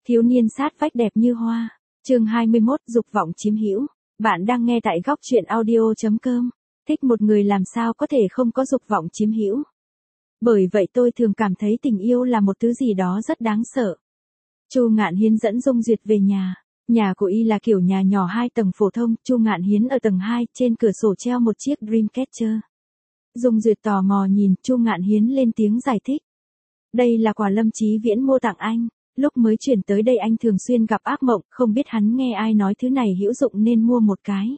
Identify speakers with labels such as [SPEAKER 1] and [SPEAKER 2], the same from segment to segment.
[SPEAKER 1] Thiếu niên sát vách đẹp như hoa. Chương 21, dục vọng chiếm hữu. Bạn đang nghe tại góc truyện audio.com. Thích một người làm sao có thể không có dục vọng chiếm hữu. Bởi vậy tôi thường cảm thấy tình yêu là một thứ gì đó rất đáng sợ. Chu Ngạn Hiến dẫn Dung Duyệt về nhà. Nhà của y là kiểu nhà nhỏ 2 tầng phổ thông, Chu Ngạn Hiến ở tầng 2, trên cửa sổ treo một chiếc Dreamcatcher. Dung Duyệt tò mò nhìn, Chu Ngạn Hiến lên tiếng giải thích. Đây là quà Lâm Chí Viễn mua tặng anh. Lúc mới chuyển tới đây anh thường xuyên gặp ác mộng, không biết hắn nghe ai nói thứ này hữu dụng nên mua một cái.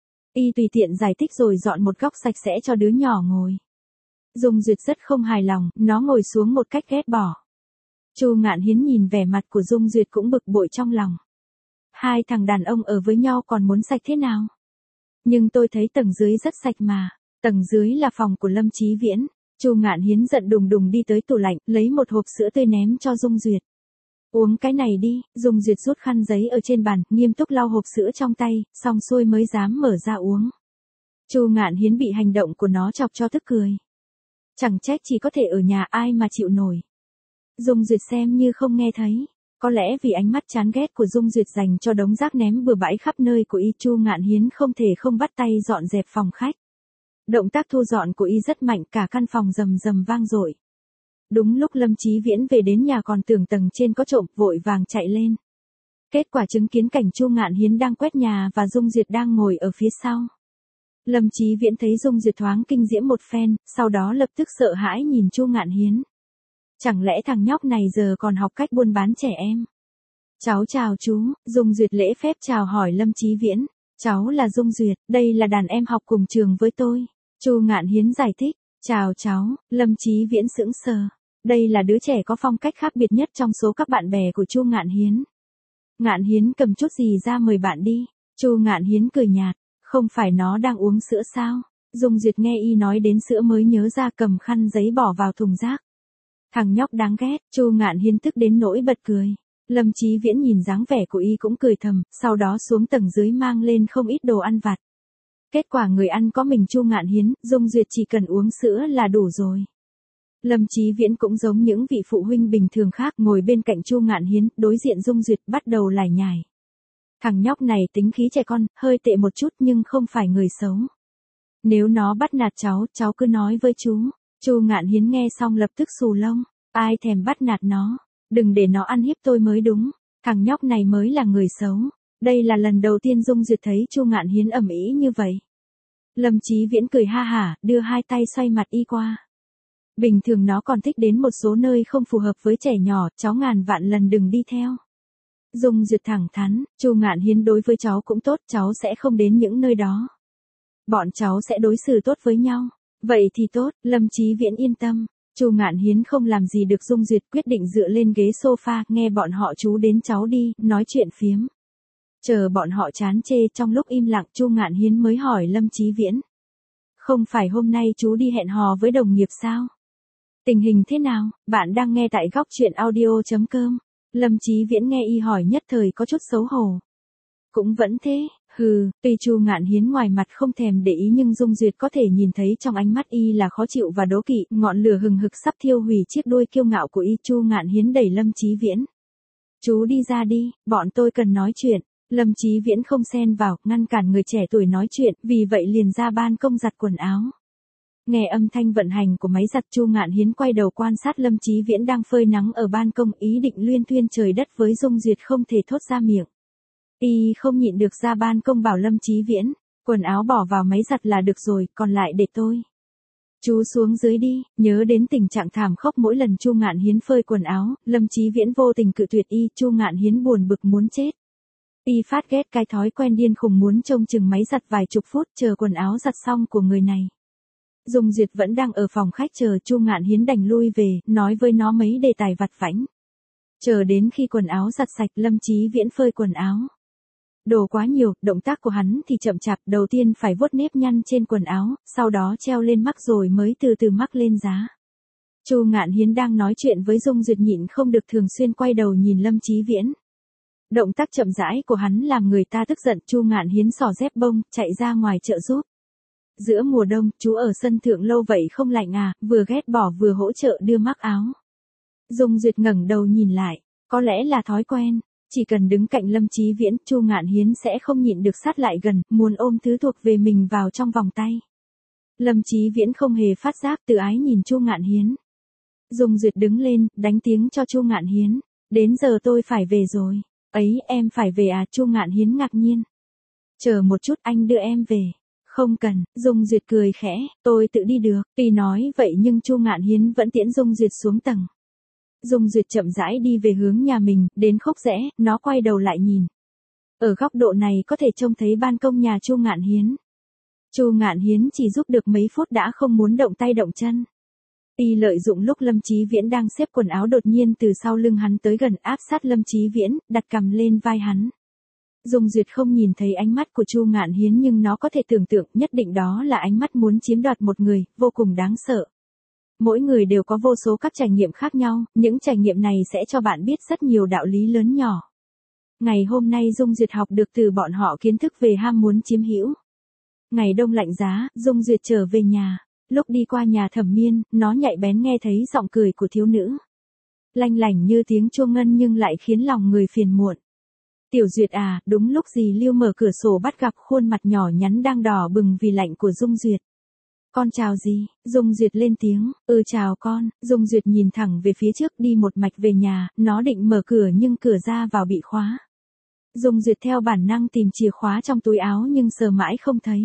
[SPEAKER 1] Y tùy tiện giải thích rồi dọn một góc sạch sẽ cho đứa nhỏ ngồi. Dung Duyệt rất không hài lòng, nó ngồi xuống một cách ghét bỏ. Chu Ngạn Hiến nhìn vẻ mặt của Dung Duyệt cũng bực bội trong lòng. Hai thằng đàn ông ở với nhau còn muốn sạch thế nào? Nhưng tôi thấy tầng dưới rất sạch mà. Tầng dưới là phòng của Lâm Chí Viễn. Chu Ngạn Hiến giận đùng đùng đi tới tủ lạnh, lấy một hộp sữa tươi ném cho Dung Duyệt. Uống cái này đi. Dung Duyệt rút khăn giấy ở trên bàn, nghiêm túc lau hộp sữa trong tay, xong xuôi mới dám mở ra uống. Chu Ngạn Hiến bị hành động của nó chọc cho tức cười. Chẳng trách chỉ có thể ở nhà, ai mà chịu nổi. Dung Duyệt xem như không nghe thấy. Có lẽ vì ánh mắt chán ghét của Dung Duyệt dành cho đống rác ném bừa bãi khắp nơi của y, Chu Ngạn Hiến không thể không bắt tay dọn dẹp phòng khách. Động tác thu dọn của y rất mạnh, cả căn phòng rầm rầm vang dội. Đúng lúc Lâm Chí Viễn về đến nhà còn tưởng tầng trên có trộm, vội vàng chạy lên. Kết quả chứng kiến cảnh Chu Ngạn Hiến đang quét nhà và Dung Duyệt đang ngồi ở phía sau. Lâm Chí Viễn thấy Dung Duyệt thoáng kinh diễm một phen, sau đó lập tức sợ hãi nhìn Chu Ngạn Hiến. Chẳng lẽ thằng nhóc này giờ còn học cách buôn bán trẻ em? Cháu chào chú. Dung Duyệt lễ phép chào hỏi Lâm Chí Viễn. Cháu là Dung Duyệt, đây là đàn em học cùng trường với tôi. Chu Ngạn Hiến giải thích. Chào cháu. Lâm Chí Viễn sững sờ. Đây là đứa trẻ có phong cách khác biệt nhất trong số các bạn bè của Chu Ngạn Hiến. Ngạn Hiến cầm chút gì ra mời bạn đi. Chu Ngạn Hiến cười nhạt. Không phải nó đang uống sữa sao? Dung Duyệt nghe y nói đến sữa mới nhớ ra, cầm khăn giấy bỏ vào thùng rác. Thằng nhóc đáng ghét. Chu Ngạn Hiến tức đến nỗi bật cười. Lâm Chí Viễn nhìn dáng vẻ của y cũng cười thầm, sau đó xuống tầng dưới mang lên không ít đồ ăn vặt. Kết quả người ăn có mình Chu Ngạn Hiến, Dung Duyệt chỉ cần uống sữa là đủ rồi. Lâm Chí Viễn cũng giống những vị phụ huynh bình thường khác, ngồi bên cạnh Chu Ngạn Hiến, đối diện Dung Duyệt, bắt đầu lải nhải. Thằng nhóc này tính khí trẻ con, hơi tệ một chút nhưng không phải người xấu. Nếu nó bắt nạt cháu cứ nói với chú. Chu Ngạn Hiến nghe xong lập tức xù lông. Ai thèm bắt nạt nó. Đừng để nó ăn hiếp tôi mới đúng. Thằng nhóc này mới là người xấu. Đây là lần đầu tiên Dung Duyệt thấy Chu Ngạn Hiến ầm ĩ như vậy. Lâm Chí Viễn cười ha hả, đưa hai tay xoay mặt y qua. Bình thường nó còn thích đến một số nơi không phù hợp với trẻ nhỏ, cháu ngàn vạn lần đừng đi theo. Dung Duyệt thẳng thắn, Chu Ngạn Hiến đối với cháu cũng tốt, cháu sẽ không đến những nơi đó. Bọn cháu sẽ đối xử tốt với nhau. Vậy thì tốt, Lâm Chí Viễn yên tâm. Chu Ngạn Hiến không làm gì được Dung Duyệt, quyết định dựa lên ghế sofa, nghe bọn họ chú đến cháu đi, nói chuyện phiếm. Chờ bọn họ chán chê, trong lúc im lặng Chu Ngạn Hiến mới hỏi Lâm Chí Viễn. Không phải hôm nay chú đi hẹn hò với đồng nghiệp sao? Tình hình thế nào? Bạn đang nghe tại góc truyện audio.com. Lâm Chí Viễn nghe y hỏi nhất thời có chút xấu hổ. Cũng vẫn thế. Tuy Chu Ngạn Hiến ngoài mặt không thèm để ý nhưng Dung Duyệt có thể nhìn thấy trong ánh mắt y là khó chịu và đố kỵ, ngọn lửa hừng hực sắp thiêu hủy chiếc đuôi kiêu ngạo của y. Chu Ngạn Hiến đẩy Lâm Chí Viễn. Chú đi ra đi, bọn tôi cần nói chuyện. Lâm Chí Viễn không xen vào, ngăn cản người trẻ tuổi nói chuyện, vì vậy liền ra ban công giặt quần áo. Nghe âm thanh vận hành của máy giặt, Chu Ngạn Hiến quay đầu quan sát Lâm Chí Viễn đang phơi nắng ở ban công, ý định luyên thuyên trời đất với Dung Duyệt không thể thốt ra miệng. Y không nhịn được ra ban công bảo Lâm Chí Viễn, quần áo bỏ vào máy giặt là được rồi, còn lại để tôi. Chú xuống dưới đi. Nhớ đến tình trạng thảm khốc mỗi lần Chu Ngạn Hiến phơi quần áo, Lâm Chí Viễn vô tình cự tuyệt y. Chu Ngạn Hiến buồn bực muốn chết. Y phát ghét cái thói quen điên khùng muốn trông chừng máy giặt vài chục phút chờ quần áo giặt xong của người này. Dung Duyệt vẫn đang ở phòng khách chờ, Chu Ngạn Hiến đành lui về, nói với nó mấy đề tài vặt vãnh. Chờ đến khi quần áo giặt sạch, Lâm Chí Viễn phơi quần áo. Đồ quá nhiều, động tác của hắn thì chậm chạp, đầu tiên phải vuốt nếp nhăn trên quần áo, sau đó treo lên mắc rồi mới từ từ mắc lên giá. Chu Ngạn Hiến đang nói chuyện với Dung Duyệt nhịn không được thường xuyên quay đầu nhìn Lâm Chí Viễn. Động tác chậm rãi của hắn làm người ta tức giận. Chu Ngạn Hiến xỏ dép bông, chạy ra ngoài trợ giúp. Giữa mùa đông, chú ở sân thượng lâu vậy không lạnh à? Vừa ghét bỏ vừa hỗ trợ đưa mắc áo. Dung Duyệt ngẩng đầu nhìn lại. Có lẽ là thói quen, chỉ cần đứng cạnh Lâm Chí Viễn, Chu Ngạn Hiến sẽ không nhịn được sát lại gần, muốn ôm thứ thuộc về mình vào trong vòng tay. Lâm Chí Viễn không hề phát giác, tự ái nhìn Chu Ngạn Hiến. Dung Duyệt đứng lên, đánh tiếng cho Chu Ngạn Hiến. Đến giờ tôi phải về rồi. Ấy, em phải về à? Chu Ngạn Hiến ngạc nhiên. Chờ một chút, anh đưa em về. Không cần, Dung Duyệt cười khẽ, tôi tự đi được. Tuy nói vậy nhưng Chu Ngạn Hiến vẫn tiễn Dung Duyệt xuống tầng. Dung Duyệt chậm rãi đi về hướng nhà mình, đến khúc rẽ, nó quay đầu lại nhìn. Ở góc độ này có thể trông thấy ban công nhà Chu Ngạn Hiến. Chu Ngạn Hiến chỉ giúp được mấy phút đã không muốn động tay động chân. Y lợi dụng lúc Lâm Chí Viễn đang xếp quần áo đột nhiên từ sau lưng hắn tới gần áp sát Lâm Chí Viễn, đặt cằm lên vai hắn. Dung Duyệt không nhìn thấy ánh mắt của Chu Ngạn Hiến nhưng nó có thể tưởng tượng nhất định đó là ánh mắt muốn chiếm đoạt một người, vô cùng đáng sợ. Mỗi người đều có vô số các trải nghiệm khác nhau, những trải nghiệm này sẽ cho bạn biết rất nhiều đạo lý lớn nhỏ. Ngày hôm nay Dung Duyệt học được từ bọn họ kiến thức về ham muốn chiếm hữu. Ngày đông lạnh giá, Dung Duyệt trở về nhà. Lúc đi qua nhà Thẩm Miên, nó nhạy bén nghe thấy giọng cười của thiếu nữ. Lanh lảnh như tiếng chuông ngân nhưng lại khiến lòng người phiền muộn. Tiểu Duyệt à, đúng lúc dì Lưu mở cửa sổ bắt gặp khuôn mặt nhỏ nhắn đang đỏ bừng vì lạnh của Dung Duyệt. Con chào dì, Dung Duyệt lên tiếng, chào con. Dung Duyệt nhìn thẳng về phía trước đi một mạch về nhà, nó định mở cửa nhưng cửa ra vào bị khóa. Dung Duyệt theo bản năng tìm chìa khóa trong túi áo nhưng sờ mãi không thấy.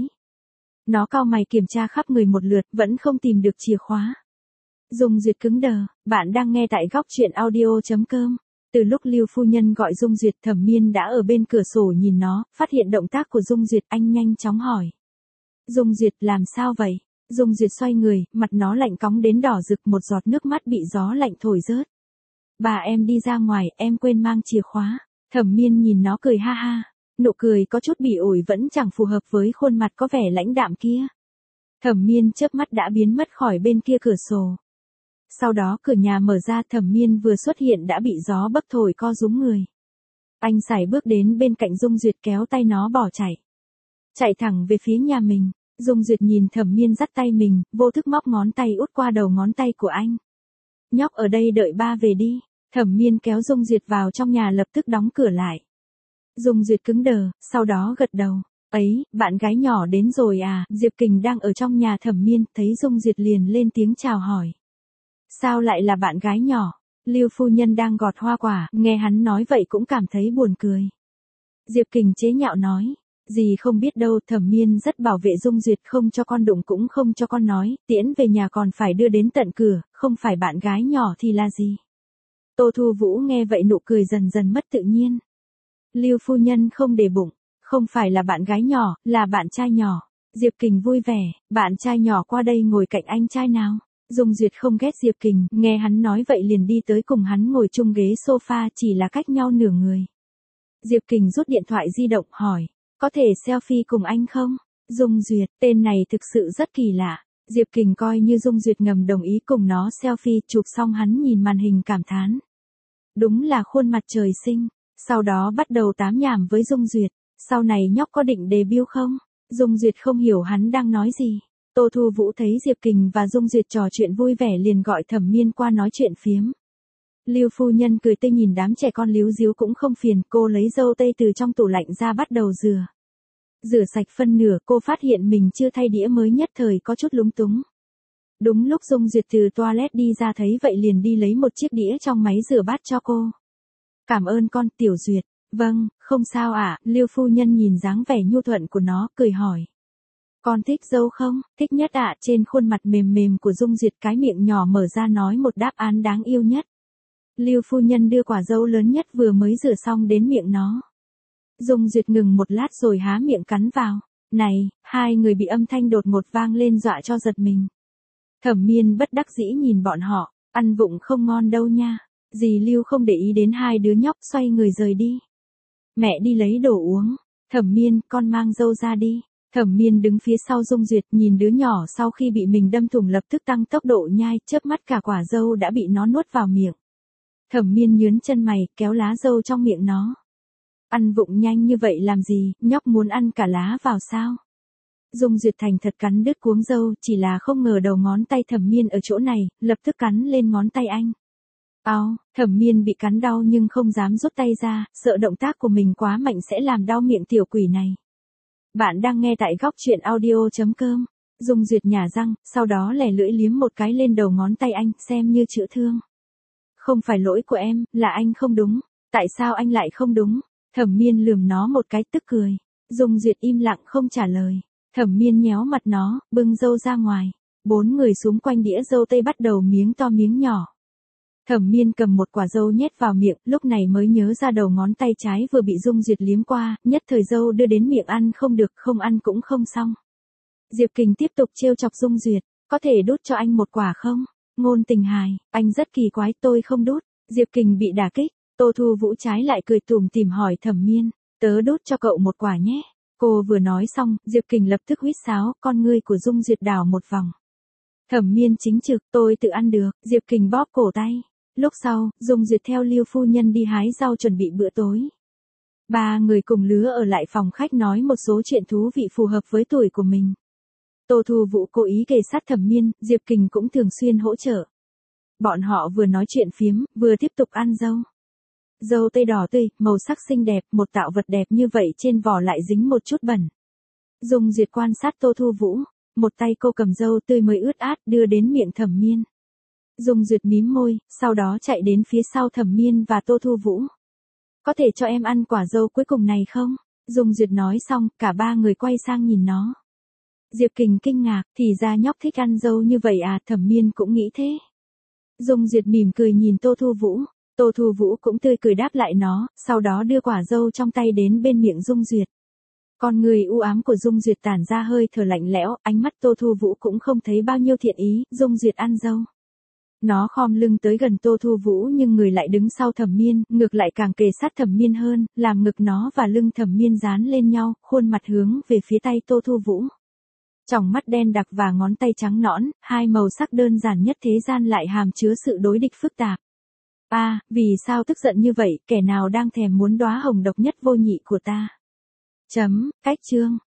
[SPEAKER 1] Nó cau mày kiểm tra khắp người một lượt, vẫn không tìm được chìa khóa. Dung Duyệt cứng đờ, bạn đang nghe tại góc truyện audio.com. Từ lúc Lưu phu nhân gọi Dung Duyệt, Thẩm Miên đã ở bên cửa sổ nhìn nó, phát hiện động tác của Dung Duyệt, anh nhanh chóng hỏi. Dung Duyệt, làm sao vậy? Dung Duyệt xoay người, mặt nó lạnh cóng đến đỏ rực, một giọt nước mắt bị gió lạnh thổi rớt. Bà em đi ra ngoài, em quên mang chìa khóa. Thẩm Miên nhìn nó cười ha ha. Nụ cười có chút bỉ ổi vẫn chẳng phù hợp với khuôn mặt có vẻ lãnh đạm kia. Thẩm Miên chớp mắt đã biến mất khỏi bên kia cửa sổ. Sau đó cửa nhà mở ra, Thẩm Miên vừa xuất hiện đã bị gió bấc thổi co rúm người. Anh sải bước đến bên cạnh Dung Duyệt kéo tay nó bỏ chạy. Chạy thẳng về phía nhà mình. Dung Duyệt nhìn Thẩm Miên dắt tay mình, vô thức móc ngón tay út qua đầu ngón tay của anh. Nhóc ở đây đợi ba về đi. Thẩm Miên kéo Dung Duyệt vào trong nhà lập tức đóng cửa lại. Dung Duyệt cứng đờ, sau đó gật đầu. Ấy, bạn gái nhỏ đến rồi à? Diệp Kình đang ở trong nhà Thẩm Miên, thấy Dung Duyệt liền lên tiếng chào hỏi. Sao lại là bạn gái nhỏ? Lưu phu nhân đang gọt hoa quả, nghe hắn nói vậy cũng cảm thấy buồn cười. Diệp Kình chế nhạo nói. Dì không biết đâu, Thẩm Miên rất bảo vệ Dung Duyệt, không cho con đụng cũng không cho con nói, tiễn về nhà còn phải đưa đến tận cửa, không phải bạn gái nhỏ thì là gì? Tô Thu Vũ nghe vậy nụ cười dần dần mất tự nhiên. Lưu phu nhân không để bụng, không phải là bạn gái nhỏ, là bạn trai nhỏ. Diệp Kình vui vẻ, bạn trai nhỏ qua đây ngồi cạnh anh trai nào. Dung Duyệt không ghét Diệp Kình, nghe hắn nói vậy liền đi tới cùng hắn ngồi chung ghế sofa, chỉ là cách nhau nửa người. Diệp Kình rút điện thoại di động hỏi, có thể selfie cùng anh không? Dung Duyệt, tên này thực sự rất kỳ lạ. Diệp Kình coi như Dung Duyệt ngầm đồng ý cùng nó selfie, chụp xong hắn nhìn màn hình cảm thán. Đúng là khuôn mặt trời sinh. Sau đó bắt đầu tám nhảm với Dung Duyệt. Sau này nhóc có định debut không? Dung Duyệt không hiểu hắn đang nói gì. Tô Thu Vũ thấy Diệp Kình và Dung Duyệt trò chuyện vui vẻ liền gọi Thẩm Miên qua nói chuyện phiếm. Lưu phu nhân cười tươi nhìn đám trẻ con líu díu cũng không phiền, cô lấy dâu tây từ trong tủ lạnh ra bắt đầu rửa. Rửa sạch phân nửa, cô phát hiện mình chưa thay đĩa mới nhất thời có chút lúng túng. Đúng lúc Dung Duyệt từ toilet đi ra thấy vậy liền đi lấy một chiếc đĩa trong máy rửa bát cho cô. Cảm ơn con, Tiểu Duyệt. Vâng, không sao ạ. Lưu phu nhân nhìn dáng vẻ nhu thuận của nó, cười hỏi. Con thích dâu không? Thích nhất ạ. Trên khuôn mặt mềm mềm của Dung Duyệt cái miệng nhỏ mở ra nói một đáp án đáng yêu nhất. Lưu phu nhân đưa quả dâu lớn nhất vừa mới rửa xong đến miệng nó. Dung Duyệt ngừng một lát rồi há miệng cắn vào. Này, hai người bị âm thanh đột ngột vang lên dọa cho giật mình. Thẩm Miên bất đắc dĩ nhìn bọn họ, ăn vụng không ngon đâu nha. Dì Lưu không để ý đến hai đứa nhóc, xoay người rời đi. Mẹ đi lấy đồ uống. Thẩm Miên, con mang dâu ra đi. Thẩm Miên đứng phía sau Dung Duyệt nhìn đứa nhỏ sau khi bị mình đâm thủng lập tức tăng tốc độ nhai, chớp mắt cả quả dâu đã bị nó nuốt vào miệng. Thẩm Miên nhướng chân mày, kéo lá dâu trong miệng nó. Ăn vụng nhanh như vậy làm gì, nhóc muốn ăn cả lá vào sao? Dung Duyệt thành thật cắn đứt cuống dâu, chỉ là không ngờ đầu ngón tay Thẩm Miên ở chỗ này, lập tức cắn lên ngón tay anh. Ao, Thẩm Miên bị cắn đau nhưng không dám rút tay ra, sợ động tác của mình quá mạnh sẽ làm đau miệng tiểu quỷ này. Bạn đang nghe tại góc chuyện audio.com. Dung Duyệt nhả răng, sau đó lè lưỡi liếm một cái lên đầu ngón tay anh, xem như chữa thương. Không phải lỗi của em, là anh không đúng. Tại sao anh lại không đúng? Thẩm Miên lườm nó một cái tức cười. Dung Duyệt im lặng không trả lời. Thẩm Miên nhéo mặt nó, bưng dâu ra ngoài. 4 người xung quanh đĩa dâu tây bắt đầu miếng to miếng nhỏ. Thẩm Miên cầm một quả dâu nhét vào miệng, lúc này mới nhớ ra đầu ngón tay trái vừa bị Dung Duyệt liếm qua, nhất thời dâu đưa đến miệng ăn không được, không ăn cũng không xong. Diệp Kình tiếp tục trêu chọc Dung Duyệt, có thể đút cho anh một quả không? Ngôn Tình hài, anh rất kỳ quái, tôi không đút. Diệp Kình bị đả kích, Tô Thu Vũ trái lại cười tủm tỉm hỏi Thẩm Miên, tớ đút cho cậu một quả nhé. Cô vừa nói xong, Diệp Kình lập tức huýt sáo, con ngươi của Dung Duyệt đảo một vòng. Thẩm Miên chính trực, tôi tự ăn được, Diệp Kình bóp cổ tay. Lúc sau, Dung Duyệt theo Lưu phu nhân đi hái rau chuẩn bị bữa tối. 3 người cùng lứa ở lại phòng khách nói một số chuyện thú vị phù hợp với tuổi của mình. Tô Thu Vũ cố ý kề sát Thẩm Miên, Diệp Kình cũng thường xuyên hỗ trợ. Bọn họ vừa nói chuyện phiếm, vừa tiếp tục ăn dâu. Dâu tây đỏ tươi, màu sắc xinh đẹp, một tạo vật đẹp như vậy trên vỏ lại dính một chút bẩn. Dung Duyệt quan sát Tô Thu Vũ, một tay cô cầm dâu tươi mới ướt át đưa đến miệng Thẩm Miên. Dung Duyệt mím môi, sau đó chạy đến phía sau Thẩm Miên và Tô Thu Vũ. Có thể cho em ăn quả dâu cuối cùng này không? Dung Duyệt nói xong, cả 3 người quay sang nhìn nó. Diệp Kình kinh ngạc, thì ra nhóc thích ăn dâu như vậy à, Thẩm Miên cũng nghĩ thế. Dung Duyệt mỉm cười nhìn Tô Thu Vũ, Tô Thu Vũ cũng tươi cười đáp lại nó, sau đó đưa quả dâu trong tay đến bên miệng Dung Duyệt. Con người u ám của Dung Duyệt tản ra hơi thở lạnh lẽo, ánh mắt Tô Thu Vũ cũng không thấy bao nhiêu thiện ý, Dung Duyệt ăn dâu. Nó khom lưng tới gần Tô Thu Vũ nhưng người lại đứng sau Thẩm Miên, ngược lại càng kề sát Thẩm Miên hơn, làm ngực nó và lưng Thẩm Miên dán lên nhau, khuôn mặt hướng về phía tay Tô Thu Vũ. Tròng mắt đen đặc và ngón tay trắng nõn, hai màu sắc đơn giản nhất thế gian lại hàm chứa sự đối địch phức tạp. Vì sao tức giận như vậy, kẻ nào đang thèm muốn đóa hồng độc nhất vô nhị của ta? Cách chương.